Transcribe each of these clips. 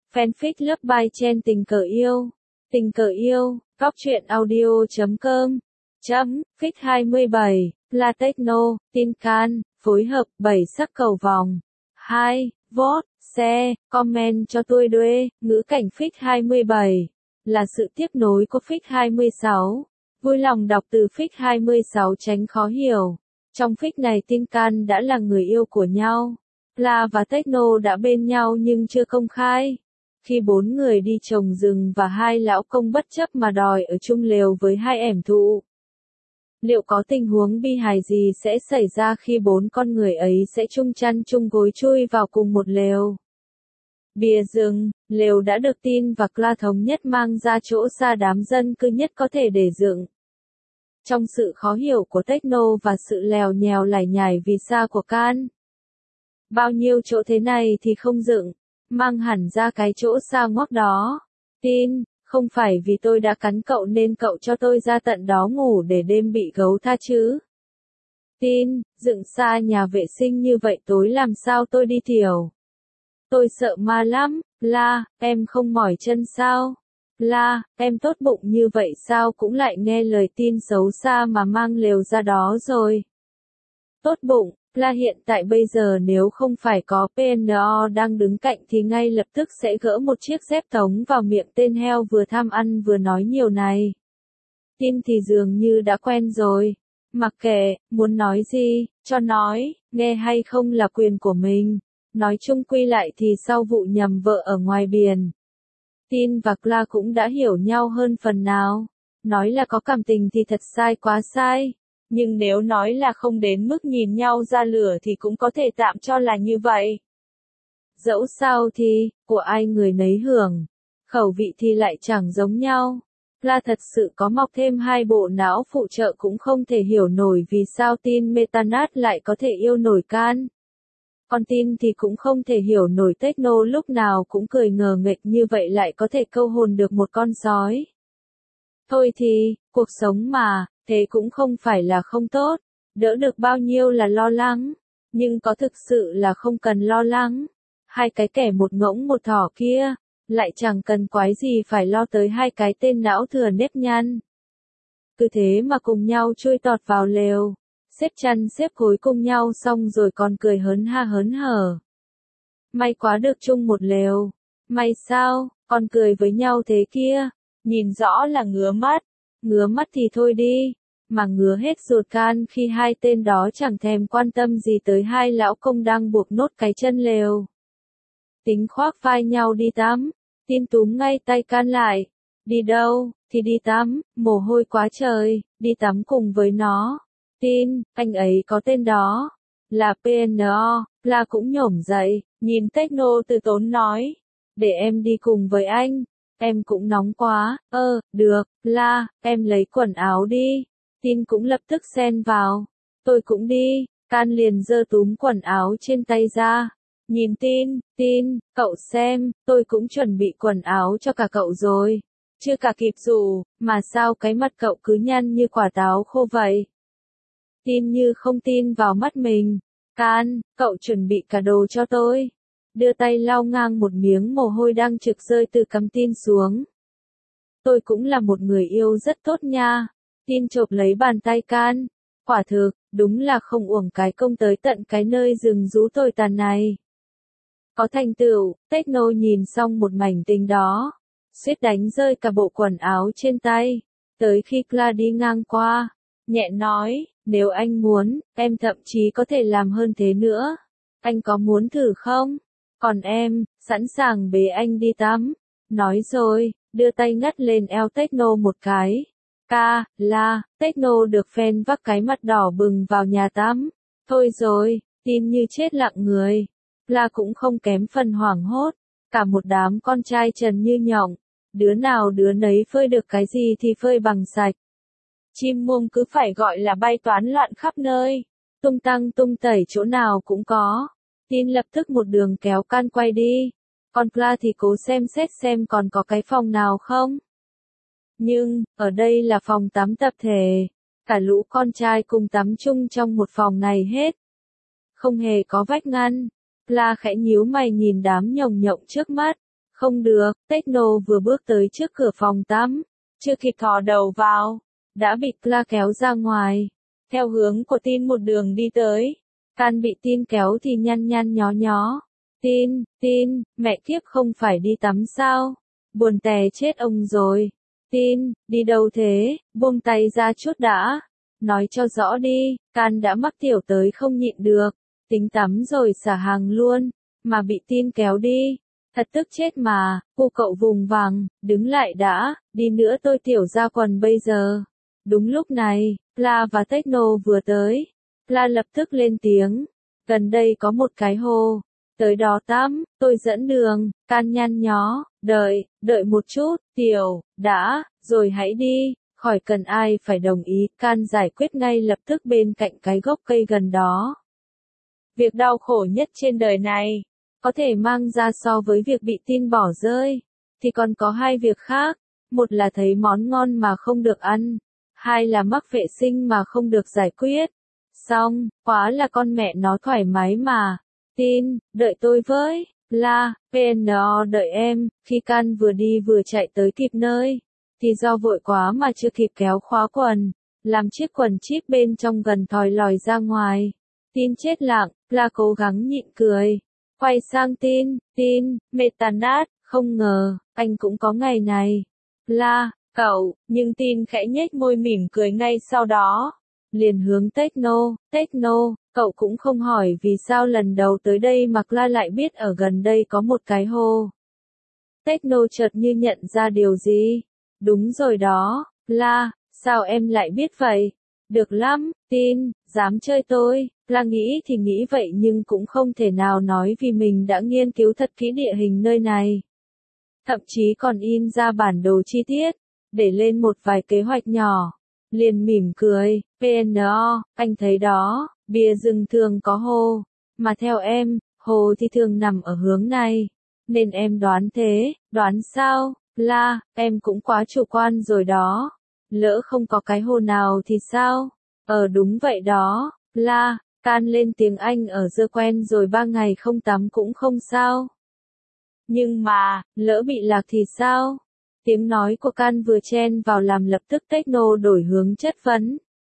Fanfic Love by Chen Tình Cờ Yêu. Tình Cờ Yêu, góc truyện audio.com. Fic 27, La Techno, Tin Can, phối hợp 7 sắc cầu vòng. 2. Vote, share, comment cho tôi đuê, ngữ cảnh Fic 27. Là sự tiếp nối của Fic 26. Vui lòng đọc từ Fic 26 tránh khó hiểu. Trong Fic này Tin Can đã là người yêu của nhau. La và Techno đã bên nhau nhưng chưa công khai. Khi 4 người đi trồng rừng và 2 lão công bất chấp mà đòi ở chung lều với 2 ẻm thụ. Liệu có tình huống bi hài gì sẽ xảy ra khi 4 con người ấy sẽ chung chăn chung gối chui vào cùng một lều? Bìa rừng, lều đã được Tin và Cla thống nhất mang ra chỗ xa đám dân cư nhất có thể để dựng. Trong sự khó hiểu của Techno và sự lèo nhèo lải nhải vì xa của Can. Bao nhiêu chỗ thế này thì không dựng, mang hẳn ra cái chỗ xa ngoắc đó. Tin, không phải vì tôi đã cắn cậu nên cậu cho tôi ra tận đó ngủ để đêm bị gấu tha chứ? Tin, dựng xa nhà vệ sinh như vậy tối làm sao tôi đi thiểu? Tôi sợ ma lắm. La, em không mỏi chân sao? La, em tốt bụng như vậy sao cũng lại nghe lời Tin xấu xa mà mang lều ra đó rồi? Tốt bụng, La hiện tại bây giờ nếu không phải có PNO đang đứng cạnh thì ngay lập tức sẽ gỡ một chiếc dép tống vào miệng tên heo vừa tham ăn vừa nói nhiều này. Tin thì dường như đã quen rồi. Mặc kệ, muốn nói gì, cho nói, nghe hay không là quyền của mình. Nói chung quy lại thì sau vụ nhầm vợ ở ngoài biển, Tin và Cla cũng đã hiểu nhau hơn phần nào. Nói là có cảm tình thì thật sai quá sai. Nhưng nếu nói là không đến mức nhìn nhau ra lửa thì cũng có thể tạm cho là như vậy. Dẫu sao thì, của ai người nấy hưởng. Khẩu vị thì lại chẳng giống nhau. Cla thật sự có mọc thêm 2 bộ não phụ trợ cũng không thể hiểu nổi vì sao Tin Metanat lại có thể yêu nổi Can. Còn Tin thì cũng không thể hiểu nổi Techno lúc nào cũng cười ngờ nghệch như vậy lại có thể câu hồn được một con sói. Thôi thì, cuộc sống mà, thế cũng không phải là không tốt, đỡ được bao nhiêu là lo lắng, nhưng có thực sự là không cần lo lắng. 2 cái kẻ một ngỗng một thỏ kia, lại chẳng cần quái gì phải lo tới 2 cái tên não thừa nếp nhăn. Cứ thế mà cùng nhau chui tọt vào lều, xếp chăn xếp gối cùng nhau xong rồi còn cười hớn ha hớn hở. May quá được chung một lều. May sao, còn cười với nhau thế kia, nhìn rõ là ngứa mắt. Ngứa mắt thì thôi đi, mà ngứa hết ruột Can khi 2 tên đó chẳng thèm quan tâm gì tới 2 lão công đang buộc nốt cái chân lều. Tính khoác vai nhau đi tắm, Tin túm ngay tay Can lại. Đi đâu, thì đi tắm, mồ hôi quá trời, đi tắm cùng với nó. Tin, anh ấy có tên đó, là PNO, là cũng nhổm dậy, nhìn Techno từ tốn nói. Để em đi cùng với anh. Em cũng nóng quá, được, La, em lấy quần áo đi. Tin cũng lập tức xen vào. Tôi cũng đi. Can liền giơ túm quần áo trên tay ra. Nhìn Tin, cậu xem, tôi cũng chuẩn bị quần áo cho cả cậu rồi. Chưa cả kịp rủ, mà sao cái mặt cậu cứ nhăn như quả táo khô vậy? Tin như không tin vào mắt mình. Can, cậu chuẩn bị cả đồ cho tôi. Đưa tay lau ngang một miếng mồ hôi đang trực rơi từ cằm Tin xuống. Tôi cũng là một người yêu rất tốt nha. Tin chộp lấy bàn tay Can. Quả thực, đúng là không uổng cái công tới tận cái nơi rừng rú tồi tàn này. Có thành tựu, Techno nhìn xong một mảnh tình đó. Suýt đánh rơi cả bộ quần áo trên tay. Tới khi Cla đi ngang qua, nhẹ nói, nếu anh muốn, em thậm chí có thể làm hơn thế nữa. Anh có muốn thử không? Còn em, sẵn sàng bế anh đi tắm. Nói rồi, đưa tay ngắt lên eo Techno một cái. La, Techno được phen vác cái mặt đỏ bừng vào nhà tắm. Thôi rồi, Tin như chết lặng người. La cũng không kém phần hoảng hốt. Cả một đám con trai trần như nhộng. Đứa nào đứa nấy phơi được cái gì thì phơi bằng sạch. Chim muông cứ phải gọi là bay toán loạn khắp nơi. Tung tăng tung tẩy chỗ nào cũng có. Tin lập tức một đường kéo Can quay đi. Còn Cla thì cố xem xét xem còn có cái phòng nào không. Nhưng, ở đây là phòng tắm tập thể. Cả lũ con trai cùng tắm chung trong một phòng này hết. Không hề có vách ngăn. Cla khẽ nhíu mày nhìn đám nhồng nhộng trước mắt. Không được, Techno vừa bước tới trước cửa phòng tắm, chưa kịp thò đầu vào, đã bị Cla kéo ra ngoài. Theo hướng của Tin một đường đi tới, Can bị Tin kéo thì nhăn nhăn nhó nhó. Tin, mẹ kiếp không phải đi tắm sao? Buồn tè chết ông rồi. Tin, đi đâu thế, buông tay ra chút đã. Nói cho rõ đi, Can đã mắc tiểu tới không nhịn được, tính tắm rồi xả hàng luôn, mà bị Tin kéo đi. Thật tức chết mà, cô cậu vùng vằng, đứng lại đã, đi nữa tôi tiểu ra quần bây giờ. Đúng lúc này, Pla và Techno vừa tới. Pla lập tức lên tiếng, gần đây có một cái hồ, tới đó tắm, tôi dẫn đường. Can nhăn nhó, đợi một chút, tiểu, đã, rồi hãy đi, khỏi cần ai phải đồng ý. Can giải quyết ngay lập tức bên cạnh cái gốc cây gần đó. Việc đau khổ nhất trên đời này, có thể mang ra so với việc bị Tin bỏ rơi, thì còn có hai việc khác. Một là thấy món ngon mà không được ăn, hai là mắc vệ sinh mà không được giải quyết. Xong, quá là con mẹ nó thoải mái mà. Tin, đợi tôi với. La, PNO đợi em. Khi Can vừa đi vừa chạy tới kịp nơi, thì do vội quá mà chưa kịp kéo khóa quần, làm chiếc quần chip bên trong gần thòi lòi ra ngoài. Tin chết lặng, La cố gắng nhịn cười. Quay sang Tin, Metanat, không ngờ, anh cũng có ngày này. La, cậu, nhưng Tin khẽ nhếch môi mỉm cười ngay sau đó. Liền hướng Techno, cậu cũng không hỏi vì sao lần đầu tới đây mà La lại biết ở gần đây có một cái hồ. Techno chợt như nhận ra điều gì. Đúng rồi đó, La, sao em lại biết vậy? Được lắm, Tin, dám chơi tôi. La nghĩ thì nghĩ vậy nhưng cũng không thể nào nói vì mình đã nghiên cứu thật kỹ địa hình nơi này. Thậm chí còn in ra bản đồ chi tiết, để lên một vài kế hoạch nhỏ. Liền mỉm cười, PNO, anh thấy đó, bìa rừng thường có hồ, mà theo em, hồ thì thường nằm ở hướng này. Nên em đoán thế, đoán sao? La, em cũng quá chủ quan rồi đó. Lỡ không có cái hồ nào thì sao? Đúng vậy đó, La. Can lên tiếng Anh ở dơ quen rồi 3 ngày không tắm cũng không sao. Nhưng mà, lỡ bị lạc thì sao? Tiếng nói của Can vừa chen vào làm lập tức Techno đổi hướng chất vấn.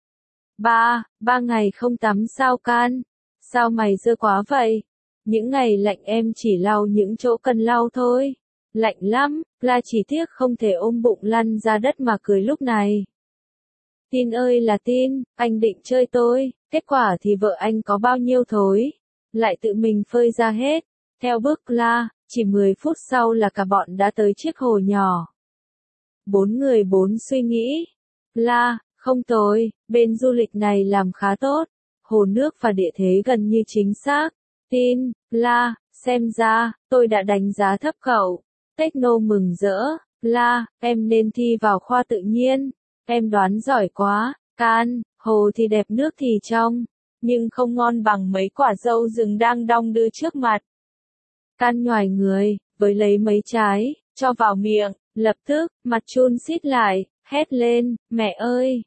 Ba ngày không tắm sao Can? Sao mày dơ quá vậy? Những ngày lạnh em chỉ lau những chỗ cần lau thôi. Lạnh lắm, La chỉ tiếc không thể ôm bụng lăn ra đất mà cười lúc này. Tin ơi là Tin, anh định chơi tôi, kết quả thì vợ anh có bao nhiêu thối, lại tự mình phơi ra hết. Theo bước La, chỉ 10 phút sau là cả bọn đã tới chiếc hồ nhỏ. 4 người 4 suy nghĩ. La, không tồi, bên du lịch này làm khá tốt, hồ nước và địa thế gần như chính xác. Tin, La, xem ra, tôi đã đánh giá thấp cậu. Techno mừng rỡ, La, em nên thi vào khoa tự nhiên. Em đoán giỏi quá. Can, hồ thì đẹp nước thì trong, nhưng không ngon bằng mấy quả dâu rừng đang đong đưa trước mặt. Can nhoài người, với lấy mấy trái, cho vào miệng, lập tức, mặt chun xít lại, hét lên, mẹ ơi,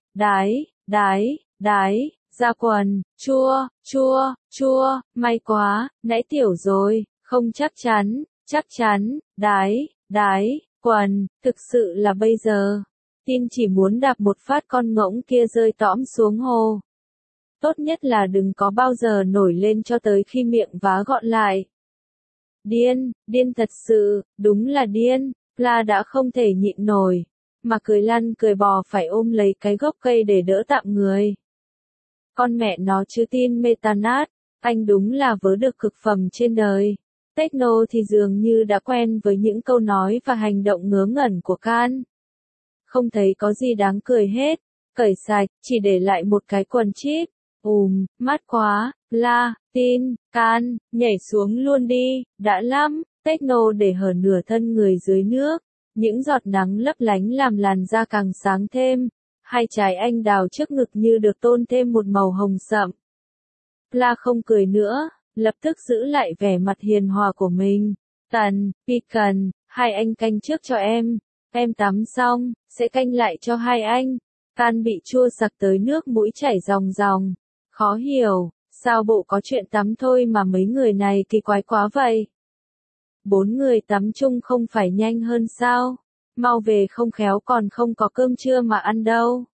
đái, ra quần, chua, may quá, nãy tiểu rồi, không chắc chắn, đái, quần, thực sự là bây giờ. Tin chỉ muốn đạp một phát con ngỗng kia rơi tõm xuống hồ. Tốt nhất là đừng có bao giờ nổi lên cho tới khi miệng vá gọn lại. Điên thật sự, đúng là điên. La đã không thể nhịn nổi, mà cười lăn cười bò phải ôm lấy cái gốc cây để đỡ tạm người. Con mẹ nó chứ Tin Metanat, anh đúng là vớ được cực phẩm trên đời. Techno thì dường như đã quen với những câu nói và hành động ngớ ngẩn của Can. Không thấy có gì đáng cười hết, cởi sạch, chỉ để lại một cái quần chip. Mát quá, La, Tin, Can, nhảy xuống luôn đi, đã lắm. Techno để hở nửa thân người dưới nước, những giọt nắng lấp lánh làm làn da càng sáng thêm, hai trái anh đào trước ngực như được tôn thêm một màu hồng sậm. La không cười nữa, lập tức giữ lại vẻ mặt hiền hòa của mình. Cần, hai anh canh trước cho em tắm xong, sẽ canh lại cho hai anh. Can bị chua sặc tới nước mũi chảy ròng ròng, khó hiểu, sao bộ có chuyện tắm thôi mà mấy người này kỳ quái quá vậy. 4 người tắm chung không phải nhanh hơn sao? Mau về không khéo còn không có cơm trưa mà ăn đâu.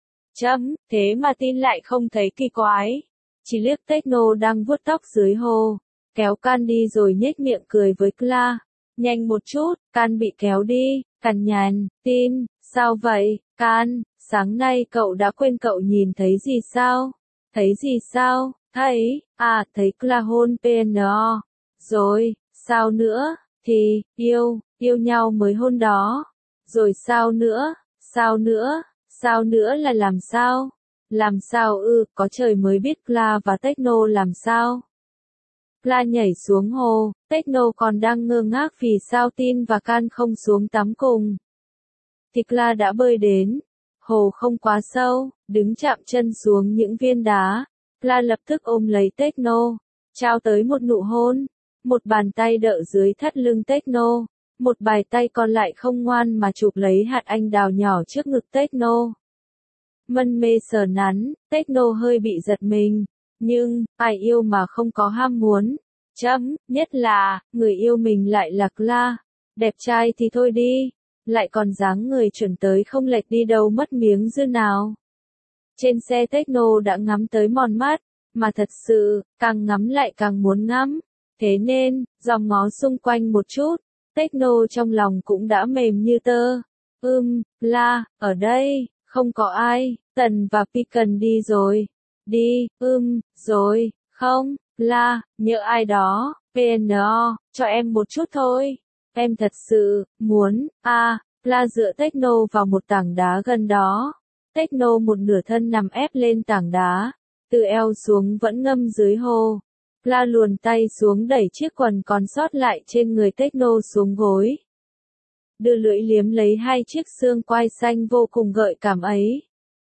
Thế mà tin lại không thấy kỳ quái. Chỉ liếc Techno đang vuốt tóc dưới hồ, kéo Can đi rồi nhếch miệng cười với Cla. Nhanh một chút, Can bị kéo đi, cằn nhằn, tin, sao vậy, Can, sáng nay cậu đã quên cậu nhìn thấy gì sao? Thấy gì sao? Thấy Cla hôn PNO. Rồi, sao nữa? Thì, yêu nhau mới hôn đó. Rồi sao nữa? Sao nữa là làm sao? Làm sao có trời mới biết Cla và Techno làm sao? Cla nhảy xuống hồ, Techno còn đang ngơ ngác vì sao Tin và Can không xuống tắm cùng. Thì Cla đã bơi đến. Hồ không quá sâu, đứng chạm chân xuống những viên đá. Cla lập tức ôm lấy Techno, trao tới một nụ hôn. Một bàn tay đỡ dưới thắt lưng Techno, một bàn tay còn lại không ngoan mà chụp lấy hạt anh đào nhỏ trước ngực Techno. Mân mê sờ nắn, Techno hơi bị giật mình, nhưng, ai yêu mà không có ham muốn. Nhất là, người yêu mình lại là Cla. Đẹp trai thì thôi đi, lại còn dáng người chuẩn tới không lệch đi đâu mất miếng dư nào. Trên xe Techno đã ngắm tới mòn mắt, mà thật sự, càng ngắm lại càng muốn ngắm. Thế nên, dòm ngó xung quanh một chút, Techno trong lòng cũng đã mềm như tơ. Cla, ở đây, không có ai, Tần và Picken đi rồi. Đi, rồi, không, Cla, nhớ ai đó, PNO, cho em một chút thôi. Em thật sự, muốn, Cla dựa Techno vào một tảng đá gần đó. Techno một nửa thân nằm ép lên tảng đá, từ eo xuống vẫn ngâm dưới hồ. Cla luồn tay xuống đẩy chiếc quần còn sót lại trên người Techno xuống gối. Đưa lưỡi liếm lấy hai chiếc xương quai xanh vô cùng gợi cảm ấy.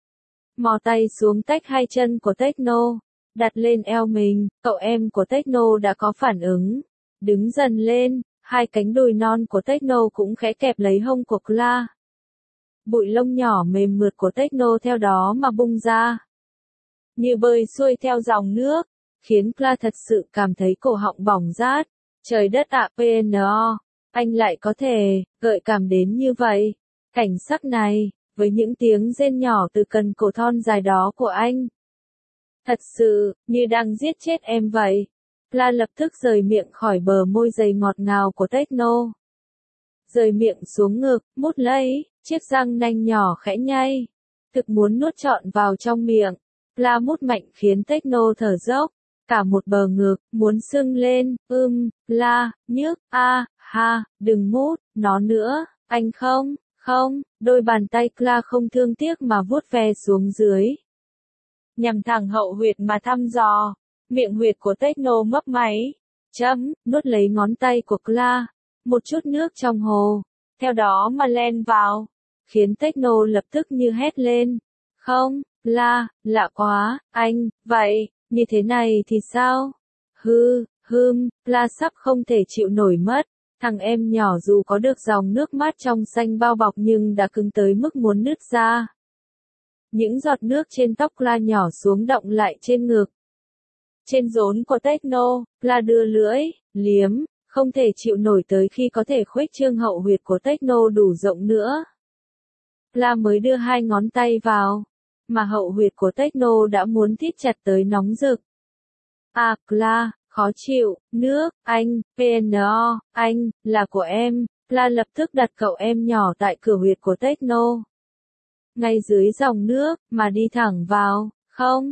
Mò tay xuống tách hai chân của Techno, đặt lên eo mình, cậu em của Techno đã có phản ứng. Đứng dần lên, hai cánh đùi non của Techno cũng khẽ kẹp lấy hông của Cla. Bụi lông nhỏ mềm mượt của Techno theo đó mà bung ra. Như bơi xuôi theo dòng nước, khiến Cla thật sự cảm thấy cổ họng bỏng rát. Trời đất ạ, PNO, anh lại có thể gợi cảm đến như vậy. Cảnh sắc này, với những tiếng rên nhỏ từ cần cổ thon dài đó của anh. Thật sự, như đang giết chết em vậy. Cla lập tức rời miệng khỏi bờ môi dày ngọt ngào của Techno. Rời miệng xuống ngực, mút lấy, chiếc răng nanh nhỏ khẽ nhay. Thực muốn nuốt trọn vào trong miệng. Cla mút mạnh khiến Techno thở dốc. Cả một bờ ngực, muốn sưng lên, Cla, nhức, đừng mút, nó nữa, anh không, đôi bàn tay Cla không thương tiếc mà vuốt ve xuống dưới. Nhằm thẳng hậu huyệt mà thăm dò, miệng huyệt của Techno mấp máy, nuốt lấy ngón tay của Cla, một chút nước trong hồ, theo đó mà len vào, khiến Techno lập tức như hét lên. Không, Cla, lạ quá, anh, vậy, như thế này thì sao? Cla sắp không thể chịu nổi mất. Thằng em nhỏ dù có được dòng nước mát trong xanh bao bọc nhưng đã cứng tới mức muốn nứt ra. Những giọt nước trên tóc Cla nhỏ xuống đọng lại trên ngực. Trên rốn của Techno, Cla đưa lưỡi, liếm, không thể chịu nổi tới khi có thể khuếch trương hậu huyệt của Techno đủ rộng nữa. Cla mới đưa hai ngón tay vào, mà hậu huyệt của Techno đã muốn thít chặt tới nóng rực. Cla, khó chịu, nước, anh, PNO, anh, là của em. Cla lập tức đặt cậu em nhỏ tại cửa huyệt của Techno. Ngay dưới dòng nước, mà đi thẳng vào, không,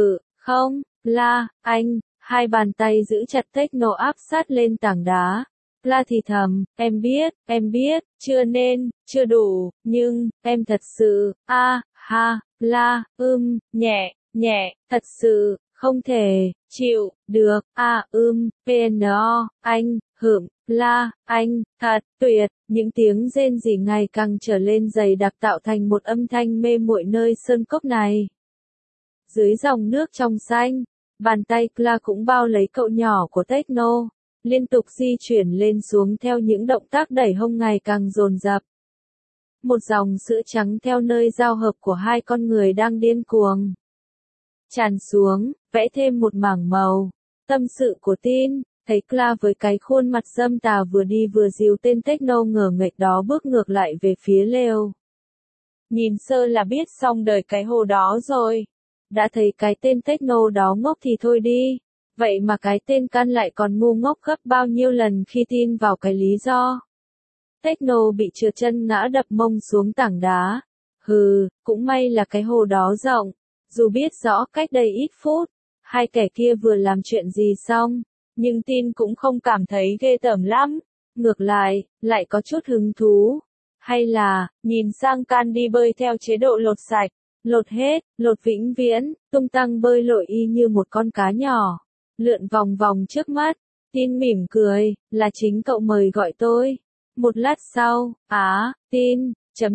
Cla, anh, hai bàn tay giữ chặt Techno áp sát lên tảng đá. Cla thì thầm, em biết, chưa nên, chưa đủ, nhưng, em thật sự, Cla, nhẹ, thật sự, không thể, chịu, được, PNO, anh, Cla, anh, thật, tuyệt, những tiếng rên rỉ ngày càng trở lên dày đặc tạo thành một âm thanh mê muội nơi sơn cốc này. Dưới dòng nước trong xanh, bàn tay Cla cũng bao lấy cậu nhỏ của Techno, liên tục di chuyển lên xuống theo những động tác đẩy hông ngày càng dồn dập. Một dòng sữa trắng theo nơi giao hợp của hai con người đang điên cuồng tràn xuống, vẽ thêm một mảng màu. Tâm sự của Tin, Thấy Cla với cái khuôn mặt dâm tà vừa đi vừa dìu tên techno ngờ nghệch đó bước ngược lại về phía Leo. Nhìn sơ là biết xong đời cái hồ đó rồi. Đã thấy cái tên techno đó ngốc thì thôi đi. Vậy mà cái tên Can lại còn ngu ngốc gấp bao nhiêu lần khi tin vào cái lý do. Techno bị trượt chân ngã đập mông xuống tảng đá. Hừ, cũng may là cái hồ đó rộng. Dù biết rõ cách đây ít phút, hai kẻ kia vừa làm chuyện gì xong, nhưng tin cũng không cảm thấy ghê tởm lắm. Ngược lại có chút hứng thú. Hay là, nhìn sang Can đi bơi theo chế độ lột sạch, lột hết, lột vĩnh viễn, tung tăng bơi lội y như một con cá nhỏ, lượn vòng vòng trước mắt. Tin mỉm cười, là chính cậu mời gọi tôi. Một lát sau, tin,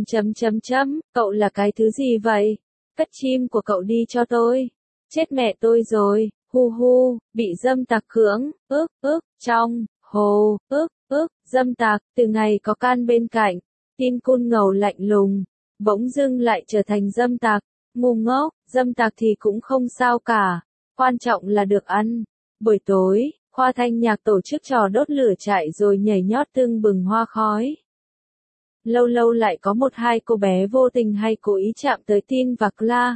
cậu là cái thứ gì vậy? Cất chim của cậu đi cho tôi. Chết mẹ tôi rồi, hu hu, bị dâm tặc cưỡng, trong, hồ, dâm tặc, từ ngày có Can bên cạnh, tin cun ngầu lạnh lùng, bỗng dưng lại trở thành dâm tặc, ngu ngốc, dâm tặc thì cũng không sao cả, quan trọng là được ăn. Buổi tối, khoa thanh nhạc tổ chức trò đốt lửa trại rồi nhảy nhót tưng bừng hoa khói. Lâu lâu lại có một hai cô bé vô tình hay cố ý chạm tới Tin và Cla.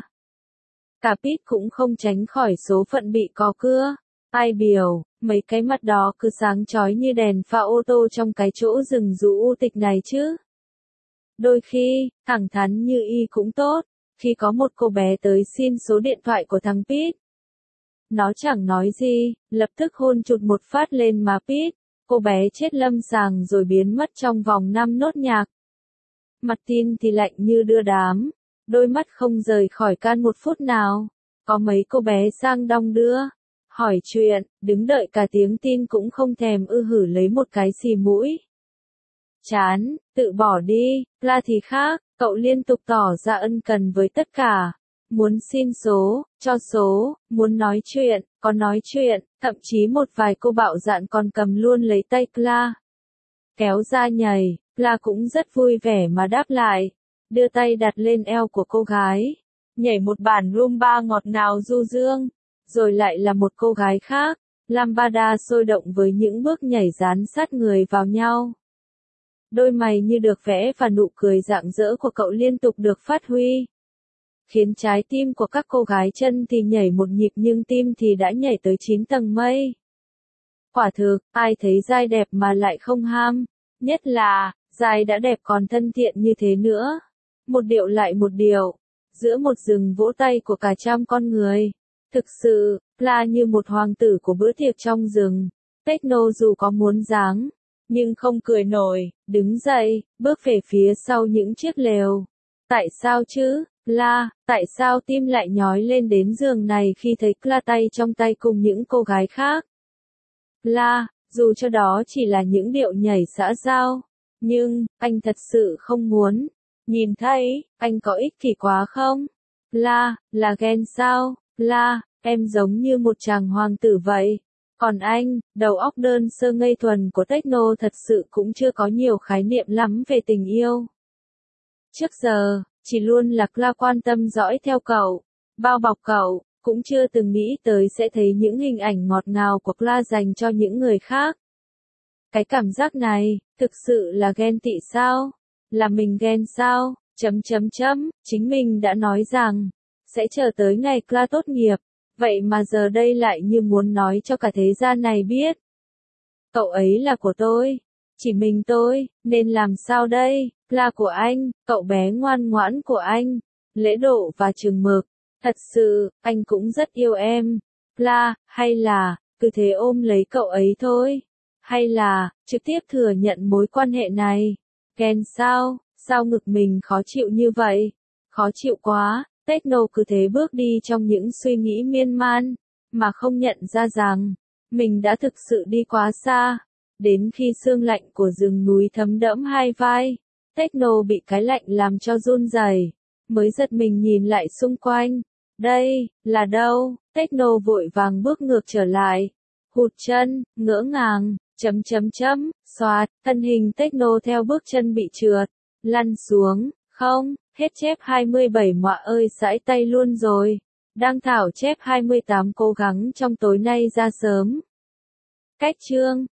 Cả Pete cũng không tránh khỏi số phận bị cò cưa. Ai biểu, mấy cái mặt đó cứ sáng chói như đèn pha ô tô trong cái chỗ rừng rú u tịch này chứ. Đôi khi, thẳng thắn như y cũng tốt, khi có một cô bé tới xin số điện thoại của thằng Pete. Nó chẳng nói gì, lập tức hôn chụt một phát lên má Pete, cô bé chết lâm sàng rồi biến mất trong vòng 5 nốt nhạc. Mặt Tin thì lạnh như đưa đám, đôi mắt không rời khỏi Can một phút nào. Có mấy cô bé sang đong đưa, hỏi chuyện, đứng đợi cả tiếng Tin cũng không thèm hử lấy một cái xì mũi. Chán, tự bỏ đi, Cla thì khác, cậu liên tục tỏ ra ân cần với tất cả. Muốn xin số, cho số, muốn nói chuyện, có nói chuyện, thậm chí một vài cô bạo dạn còn cầm luôn lấy tay Cla. Kéo ra nhảy, Cla cũng rất vui vẻ mà đáp lại, đưa tay đặt lên eo của cô gái, nhảy một bản rumba ngọt ngào du dương, rồi lại là một cô gái khác, lambada sôi động với những bước nhảy dán sát người vào nhau. Đôi mày như được vẽ và nụ cười rạng rỡ của cậu liên tục được phát huy, khiến trái tim của các cô gái chân thì nhảy một nhịp nhưng tim thì đã nhảy tới 9 tầng mây. Quả thực, ai thấy giai đẹp mà lại không ham, nhất là, giai đã đẹp còn thân thiện như thế nữa. Một điệu lại một điệu, giữa một rừng vỗ tay của cả trăm con người. Thực sự, là như một hoàng tử của bữa tiệc trong rừng. Techno dù có muốn giáng, nhưng không cười nổi, đứng dậy, bước về phía sau những chiếc lều. Tại sao chứ, tại sao tim lại nhói lên đến giường này khi thấy Cla tay trong tay cùng những cô gái khác? Dù cho đó chỉ là những điệu nhảy xã giao, nhưng, anh thật sự không muốn. Nhìn thấy, anh có ích kỷ quá không? Là ghen sao? Em giống như một chàng hoàng tử vậy. Còn anh, đầu óc đơn sơ ngây thuần của techno thật sự cũng chưa có nhiều khái niệm lắm về tình yêu. Trước giờ, chỉ luôn là Cla quan tâm dõi theo cậu, bao bọc cậu, cũng chưa từng nghĩ tới sẽ thấy những hình ảnh ngọt ngào của Cla dành cho những người khác. Cái cảm giác này, thực sự là ghen tị sao? Là mình ghen sao? Chính mình đã nói rằng, sẽ chờ tới ngày Cla tốt nghiệp, vậy mà giờ đây lại như muốn nói cho cả thế gian này biết. Cậu ấy là của tôi, chỉ mình tôi, nên làm sao đây? Là của anh, cậu bé ngoan ngoãn của anh, lễ độ và chừng mực. Thật sự, anh cũng rất yêu em. Hay là, cứ thế ôm lấy cậu ấy thôi. Hay là, trực tiếp thừa nhận mối quan hệ này. Ghen sao, sao ngực mình khó chịu như vậy? Khó chịu quá, techno cứ thế bước đi trong những suy nghĩ miên man, mà không nhận ra rằng, mình đã thực sự đi quá xa. Đến khi sương lạnh của rừng núi thấm đẫm hai vai, techno bị cái lạnh làm cho run rẩy, mới giật mình nhìn lại xung quanh. Đây, là đâu? Techno vội vàng bước ngược trở lại. Hụt chân, ngỡ ngàng, xoạt, thân hình techno theo bước chân bị trượt, lăn xuống, không, hết chép 27 mọa ơi sãi tay luôn rồi. Đang thảo chép 28 cố gắng trong tối nay ra sớm. Cách chương